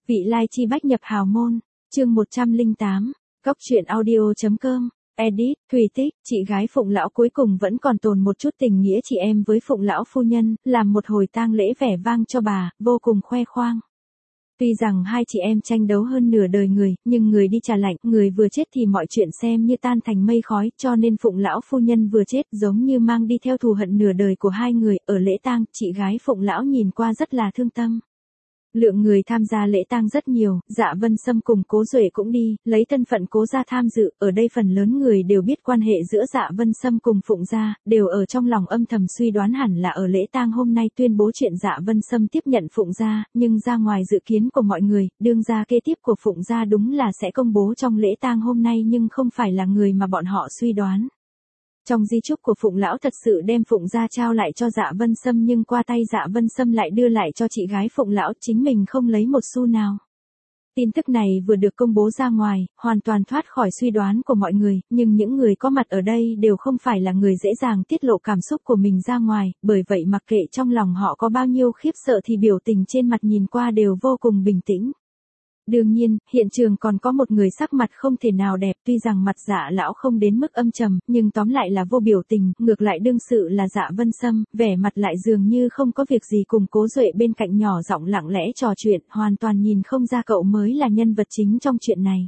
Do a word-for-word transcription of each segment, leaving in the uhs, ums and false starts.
Vị lai chi bách nhập hào môn, chương một trăm lẻ tám, Cóc truyện audio.com, edit, Thùy Tích, chị gái Phụng lão cuối cùng vẫn còn tồn một chút tình nghĩa chị em với Phụng lão phu nhân, làm một hồi tang lễ vẻ vang cho bà, vô cùng khoe khoang. Tuy rằng hai chị em tranh đấu hơn nửa đời người, nhưng người đi trà lạnh, người vừa chết thì mọi chuyện xem như tan thành mây khói, cho nên Phụng lão phu nhân vừa chết giống như mang đi theo thù hận nửa đời của hai người. Ở lễ tang, chị gái Phụng lão nhìn qua rất là thương tâm. Lượng người tham gia lễ tang rất nhiều, Dạ Vân Sâm cùng Cố Duệ cũng đi, lấy thân phận Cố gia tham dự, ở đây phần lớn người đều biết quan hệ giữa Dạ Vân Sâm cùng Phụng gia, đều ở trong lòng âm thầm suy đoán hẳn là ở lễ tang hôm nay tuyên bố chuyện Dạ Vân Sâm tiếp nhận Phụng gia, nhưng ra ngoài dự kiến của mọi người, đương gia kế tiếp của Phụng gia đúng là sẽ công bố trong lễ tang hôm nay nhưng không phải là người mà bọn họ suy đoán. Trong di chúc của Phụng lão thật sự đem Phụng gia trao lại cho Dạ Vân Sâm nhưng qua tay Dạ Vân Sâm lại đưa lại cho chị gái Phụng lão, chính mình không lấy một xu nào. Tin tức này vừa được công bố ra ngoài, hoàn toàn thoát khỏi suy đoán của mọi người, nhưng những người có mặt ở đây đều không phải là người dễ dàng tiết lộ cảm xúc của mình ra ngoài, bởi vậy mặc kệ trong lòng họ có bao nhiêu khiếp sợ thì biểu tình trên mặt nhìn qua đều vô cùng bình tĩnh. Đương nhiên, hiện trường còn có một người sắc mặt không thể nào đẹp, tuy rằng mặt Dạ lão không đến mức âm trầm, nhưng tóm lại là vô biểu tình, ngược lại đương sự là Dạ Vân Sâm, vẻ mặt lại dường như không có việc gì cùng Cố Duệ bên cạnh nhỏ giọng lặng lẽ trò chuyện, hoàn toàn nhìn không ra cậu mới là nhân vật chính trong chuyện này.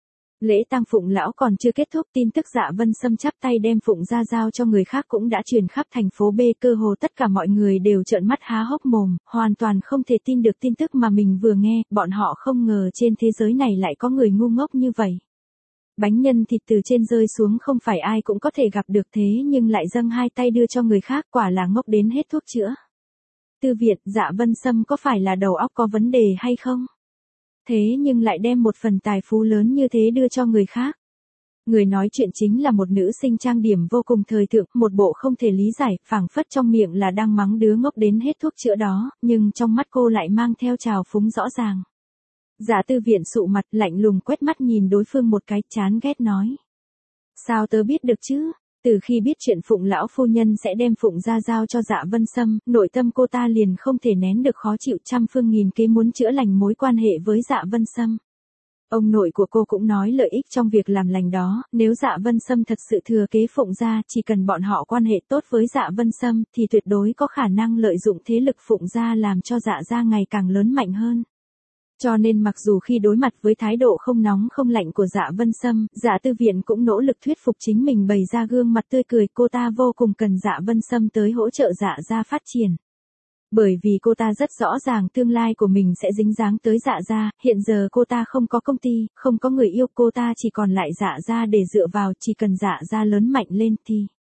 Lễ tang Phụng lão còn chưa kết thúc, tin tức Dạ Vân Sâm chắp tay đem Phụng gia giao cho người khác cũng đã truyền khắp thành phố B, cơ hồ tất cả mọi người đều trợn mắt há hốc mồm, hoàn toàn không thể tin được tin tức mà mình vừa nghe, bọn họ không ngờ trên thế giới này lại có người ngu ngốc như vậy. Bánh nhân thịt từ trên rơi xuống không phải ai cũng có thể gặp được thế nhưng lại dâng hai tay đưa cho người khác, quả là ngốc đến hết thuốc chữa. Tư Việt, Dạ Vân Sâm có phải là đầu óc có vấn đề hay không? Thế nhưng lại đem một phần tài phú lớn như thế đưa cho người khác. Người nói chuyện chính là một nữ sinh trang điểm vô cùng thời thượng, một bộ không thể lý giải, phảng phất trong miệng là đang mắng đứa ngốc đến hết thuốc chữa đó, nhưng trong mắt cô lại mang theo trào phúng rõ ràng. Dạ Tư Viện sụ mặt, lạnh lùng quét mắt nhìn đối phương một cái, chán ghét nói. Sao tớ biết được chứ? Từ khi biết chuyện Phụng lão phu nhân sẽ đem Phụng gia giao cho Dạ Vân Sâm, nội tâm cô ta liền không thể nén được khó chịu, trăm phương nghìn kế muốn chữa lành mối quan hệ với Dạ Vân Sâm. Ông nội của cô cũng nói lợi ích trong việc làm lành đó, nếu Dạ Vân Sâm thật sự thừa kế Phụng gia, chỉ cần bọn họ quan hệ tốt với Dạ Vân Sâm, thì tuyệt đối có khả năng lợi dụng thế lực Phụng gia làm cho Dạ gia ngày càng lớn mạnh hơn. Cho nên mặc dù khi đối mặt với thái độ không nóng không lạnh của Dạ Vân Sâm, Dạ Tư Viện cũng nỗ lực thuyết phục chính mình bày ra gương mặt tươi cười, cô ta vô cùng cần Dạ Vân Sâm tới hỗ trợ Dạ gia phát triển. Bởi vì cô ta rất rõ ràng tương lai của mình sẽ dính dáng tới Dạ gia, hiện giờ cô ta không có công ty, không có người yêu, cô ta chỉ còn lại Dạ gia để dựa vào, chỉ cần Dạ gia lớn mạnh lên thì.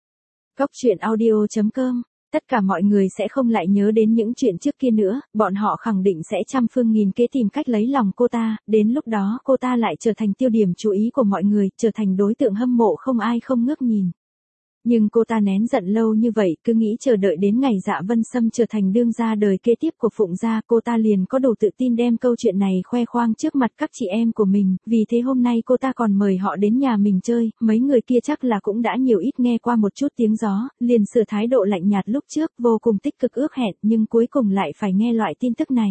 Cóc truyện audio.com, tất cả mọi người sẽ không lại nhớ đến những chuyện trước kia nữa, bọn họ khẳng định sẽ trăm phương nghìn kế tìm cách lấy lòng cô ta, đến lúc đó cô ta lại trở thành tiêu điểm chú ý của mọi người, trở thành đối tượng hâm mộ không ai không ngước nhìn. Nhưng cô ta nén giận lâu như vậy, cứ nghĩ chờ đợi đến ngày Dạ Vân Sâm trở thành đương gia đời kế tiếp của Phụng gia, cô ta liền có đủ tự tin đem câu chuyện này khoe khoang trước mặt các chị em của mình, vì thế hôm nay cô ta còn mời họ đến nhà mình chơi, mấy người kia chắc là cũng đã nhiều ít nghe qua một chút tiếng gió, liền sửa thái độ lạnh nhạt lúc trước, vô cùng tích cực ước hẹn, nhưng cuối cùng lại phải nghe loại tin tức này.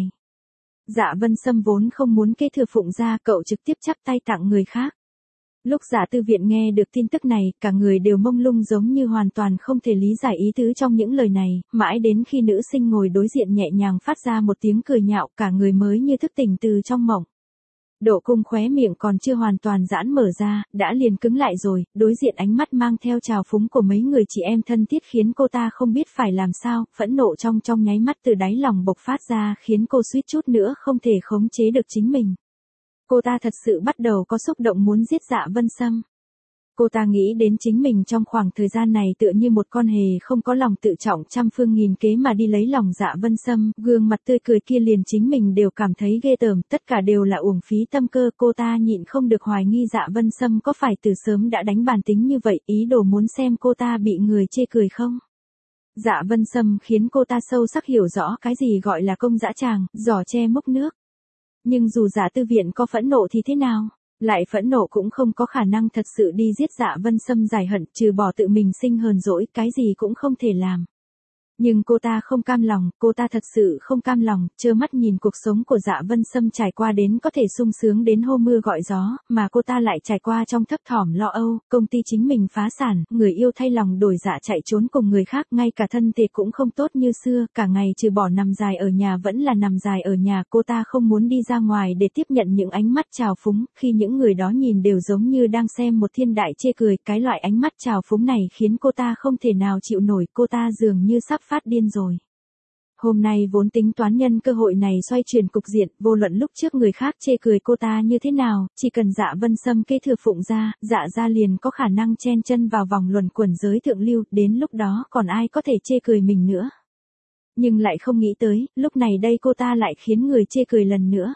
Dạ Vân Sâm vốn không muốn kế thừa Phụng gia, cậu trực tiếp chắp tay tặng người khác. Lúc Dạ Tư Viện nghe được tin tức này, cả người đều mông lung giống như hoàn toàn không thể lý giải ý tứ trong những lời này, mãi đến khi nữ sinh ngồi đối diện nhẹ nhàng phát ra một tiếng cười nhạo, cả người mới như thức tỉnh từ trong mộng. Độ cung khóe miệng còn chưa hoàn toàn giãn mở ra, đã liền cứng lại rồi, đối diện ánh mắt mang theo trào phúng của mấy người chị em thân thiết khiến cô ta không biết phải làm sao, phẫn nộ trong trong nháy mắt từ đáy lòng bộc phát ra khiến cô suýt chút nữa không thể khống chế được chính mình. Cô ta thật sự bắt đầu có xúc động muốn giết Dạ Vân Sâm. Cô ta nghĩ đến chính mình trong khoảng thời gian này tựa như một con hề không có lòng tự trọng, trăm phương nghìn kế mà đi lấy lòng Dạ Vân Sâm, gương mặt tươi cười kia liền chính mình đều cảm thấy ghê tởm, tất cả đều là uổng phí tâm cơ, cô ta nhịn không được hoài nghi Dạ Vân Sâm có phải từ sớm đã đánh bàn tính như vậy, ý đồ muốn xem cô ta bị người chê cười không. Dạ Vân Sâm khiến cô ta sâu sắc hiểu rõ cái gì gọi là công dã tràng, giỏ che múc nước. Nhưng dù Dạ Tư Viện có phẫn nộ thì thế nào? Lại phẫn nộ cũng không có khả năng thật sự đi giết Dạ Vân Sâm giải hận, trừ bỏ tự mình sinh hờn dỗi, cái gì cũng không thể làm. Nhưng cô ta không cam lòng, cô ta thật sự không cam lòng, trơ mắt nhìn cuộc sống của Dạ Vân Sâm trải qua đến có thể sung sướng đến hô mưa gọi gió, mà cô ta lại trải qua trong thấp thỏm lo âu, công ty chính mình phá sản, người yêu thay lòng đổi dạ chạy trốn cùng người khác, ngay cả thân thể cũng không tốt như xưa, cả ngày trừ bỏ nằm dài ở nhà vẫn là nằm dài ở nhà, cô ta không muốn đi ra ngoài để tiếp nhận những ánh mắt trào phúng, khi những người đó nhìn đều giống như đang xem một thiên đại chê cười, cái loại ánh mắt trào phúng này khiến cô ta không thể nào chịu nổi, cô ta dường như sắp phát điên rồi. Hôm nay vốn tính toán nhân cơ hội này xoay chuyển cục diện, vô luận lúc trước người khác chê cười cô ta như thế nào, chỉ cần Dạ Vân Sâm kế thừa Phụng gia, Dạ gia liền có khả năng chen chân vào vòng luẩn quẩn giới thượng lưu, đến lúc đó còn ai có thể chê cười mình nữa. Nhưng lại không nghĩ tới, lúc này đây cô ta lại khiến người chê cười lần nữa.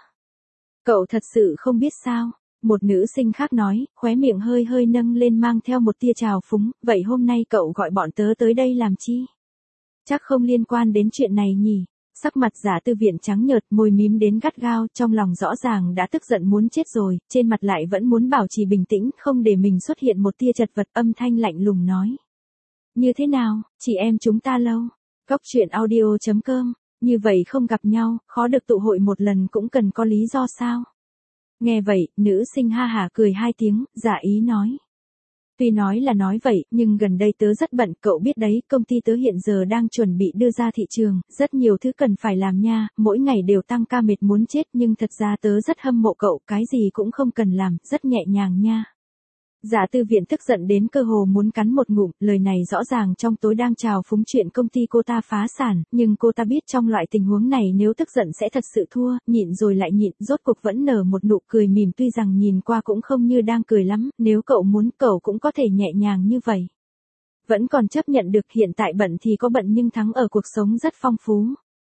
Cậu thật sự không biết sao? Một nữ sinh khác nói, khóe miệng hơi hơi nâng lên mang theo một tia trào phúng, vậy hôm nay cậu gọi bọn tớ tới đây làm chi? Chắc không liên quan đến chuyện này nhỉ? Sắc mặt Giả Tư Viện trắng nhợt, môi mím đến gắt gao, trong lòng rõ ràng đã tức giận muốn chết rồi, trên mặt lại vẫn muốn bảo trì bình tĩnh, không để mình xuất hiện một tia chật vật, âm thanh lạnh lùng nói. Như thế nào, chị em chúng ta lâu? Góc truyện audio chấm com, như vậy không gặp nhau, khó được tụ hội một lần cũng cần có lý do sao? Nghe vậy, nữ sinh ha hả cười hai tiếng, giả ý nói. Tuy nói là nói vậy, nhưng gần đây tớ rất bận, cậu biết đấy, công ty tớ hiện giờ đang chuẩn bị đưa ra thị trường, rất nhiều thứ cần phải làm nha, mỗi ngày đều tăng ca mệt muốn chết, nhưng thật ra tớ rất hâm mộ cậu, cái gì cũng không cần làm, rất nhẹ nhàng nha. Giả Tư Viện tức giận đến cơ hồ muốn cắn một ngụm, lời này rõ ràng trong tối đang trào phúng chuyện công ty cô ta phá sản, nhưng cô ta biết trong loại tình huống này nếu tức giận sẽ thật sự thua, nhịn rồi lại nhịn, rốt cuộc vẫn nở một nụ cười mỉm, tuy rằng nhìn qua cũng không như đang cười lắm, nếu cậu muốn cậu cũng có thể nhẹ nhàng như vậy. Vẫn còn chấp nhận được, hiện tại bận thì có bận nhưng thắng ở cuộc sống rất phong phú.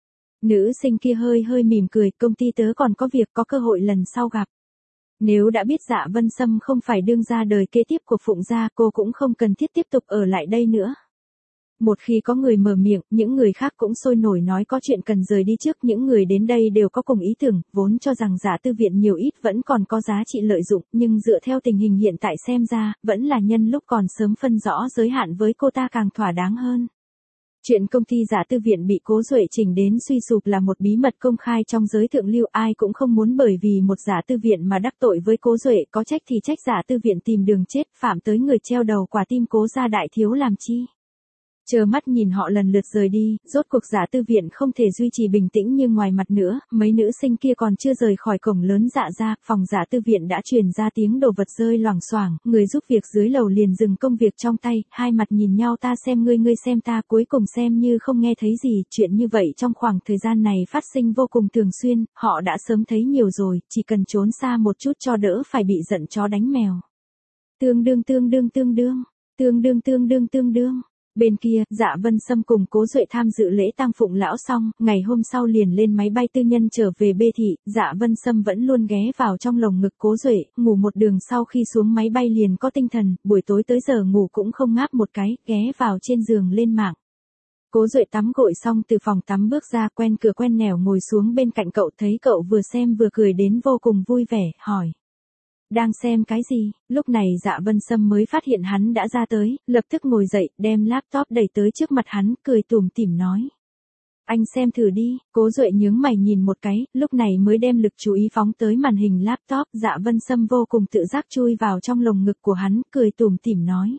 Nữ sinh kia hơi hơi mỉm cười, công ty tớ còn có việc, có cơ hội lần sau gặp. Nếu đã biết Dạ Vân Sâm không phải đương gia đời kế tiếp của Phụng gia, cô cũng không cần thiết tiếp tục ở lại đây nữa. Một khi có người mở miệng, những người khác cũng sôi nổi nói có chuyện cần rời đi trước, những người đến đây đều có cùng ý tưởng, vốn cho rằng Giả Tư Viện nhiều ít vẫn còn có giá trị lợi dụng, nhưng dựa theo tình hình hiện tại xem ra, vẫn là nhân lúc còn sớm phân rõ giới hạn với cô ta càng thỏa đáng hơn. Chuyện công ty Giả Tư Viện bị Cố Duệ chỉnh đến suy sụp là một bí mật công khai trong giới thượng lưu, ai cũng không muốn bởi vì một Giả Tư Viện mà đắc tội với Cố Duệ, có trách thì trách Giả Tư Viện tìm đường chết, phạm tới người treo đầu quả tim Cố gia đại thiếu làm chi. Chờ mắt nhìn họ lần lượt rời đi, rốt cuộc Giả Tư Viện không thể duy trì bình tĩnh như ngoài mặt nữa, mấy nữ sinh kia còn chưa rời khỏi cổng lớn Dạ ra, phòng Giả Tư Viện đã truyền ra tiếng đồ vật rơi loảng xoảng, người giúp việc dưới lầu liền dừng công việc trong tay, hai mặt nhìn nhau, ta xem ngươi ngươi xem ta, cuối cùng xem như không nghe thấy gì, chuyện như vậy trong khoảng thời gian này phát sinh vô cùng thường xuyên, họ đã sớm thấy nhiều rồi, chỉ cần trốn xa một chút cho đỡ phải bị giận chó đánh mèo. Tương đương tương đương tương đương, tương đương tương đương tương đương. Bên kia, Dạ Vân Sâm cùng Cố Duệ tham dự lễ tang Phụng lão xong, ngày hôm sau liền lên máy bay tư nhân trở về Bê Thị, Dạ Vân Sâm vẫn luôn ghé vào trong lồng ngực Cố Duệ, ngủ một đường, sau khi xuống máy bay liền có tinh thần, buổi tối tới giờ ngủ cũng không ngáp một cái, ghé vào trên giường lên mạng. Cố Duệ tắm gội xong từ phòng tắm bước ra, quen cửa quen nẻo ngồi xuống bên cạnh cậu, thấy cậu vừa xem vừa cười đến vô cùng vui vẻ, hỏi. Đang xem cái gì? Lúc này Dạ Vân Sâm mới phát hiện hắn đã ra tới, lập tức ngồi dậy, đem laptop đẩy tới trước mặt hắn, cười tủm tỉm nói. Anh xem thử đi, Cố Duệ nhướng mày nhìn một cái, lúc này mới đem lực chú ý phóng tới màn hình laptop, Dạ Vân Sâm vô cùng tự giác chui vào trong lồng ngực của hắn, cười tủm tỉm nói.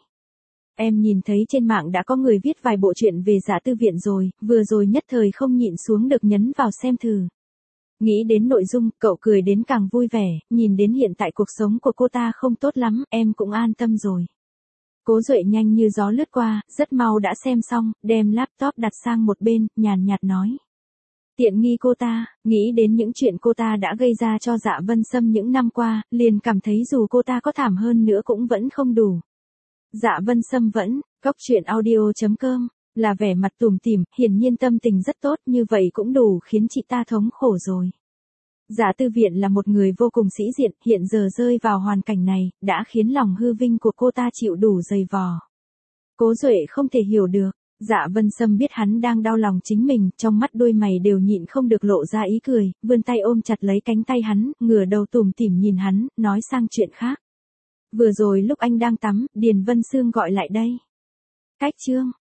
Em nhìn thấy trên mạng đã có người viết vài bộ truyện về Giả Tư Viện rồi, vừa rồi nhất thời không nhịn xuống được nhấn vào xem thử. Nghĩ đến nội dung, cậu cười đến càng vui vẻ, nhìn đến hiện tại cuộc sống của cô ta không tốt lắm, em cũng an tâm rồi. Cố Duệ nhanh như gió lướt qua, rất mau đã xem xong, đem laptop đặt sang một bên, nhàn nhạt nói. Tiện nghi cô ta, nghĩ đến những chuyện cô ta đã gây ra cho Dạ Vân Sâm những năm qua, liền cảm thấy dù cô ta có thảm hơn nữa cũng vẫn không đủ. Dạ Vân Sâm vẫn, góc truyện audio chấm com. Là vẻ mặt tủm tỉm, hiển nhiên tâm tình rất tốt, như vậy cũng đủ khiến chị ta thống khổ rồi. Giả Tư Viện là một người vô cùng sĩ diện, hiện giờ rơi vào hoàn cảnh này, đã khiến lòng hư vinh của cô ta chịu đủ dày vò. Cố Duệ không thể hiểu được, Dạ Vân Sâm biết hắn đang đau lòng chính mình, trong mắt đôi mày đều nhịn không được lộ ra ý cười, vươn tay ôm chặt lấy cánh tay hắn, ngửa đầu tủm tỉm nhìn hắn, nói sang chuyện khác. Vừa rồi lúc anh đang tắm, Điền Vân Sương gọi lại đây. Cách chương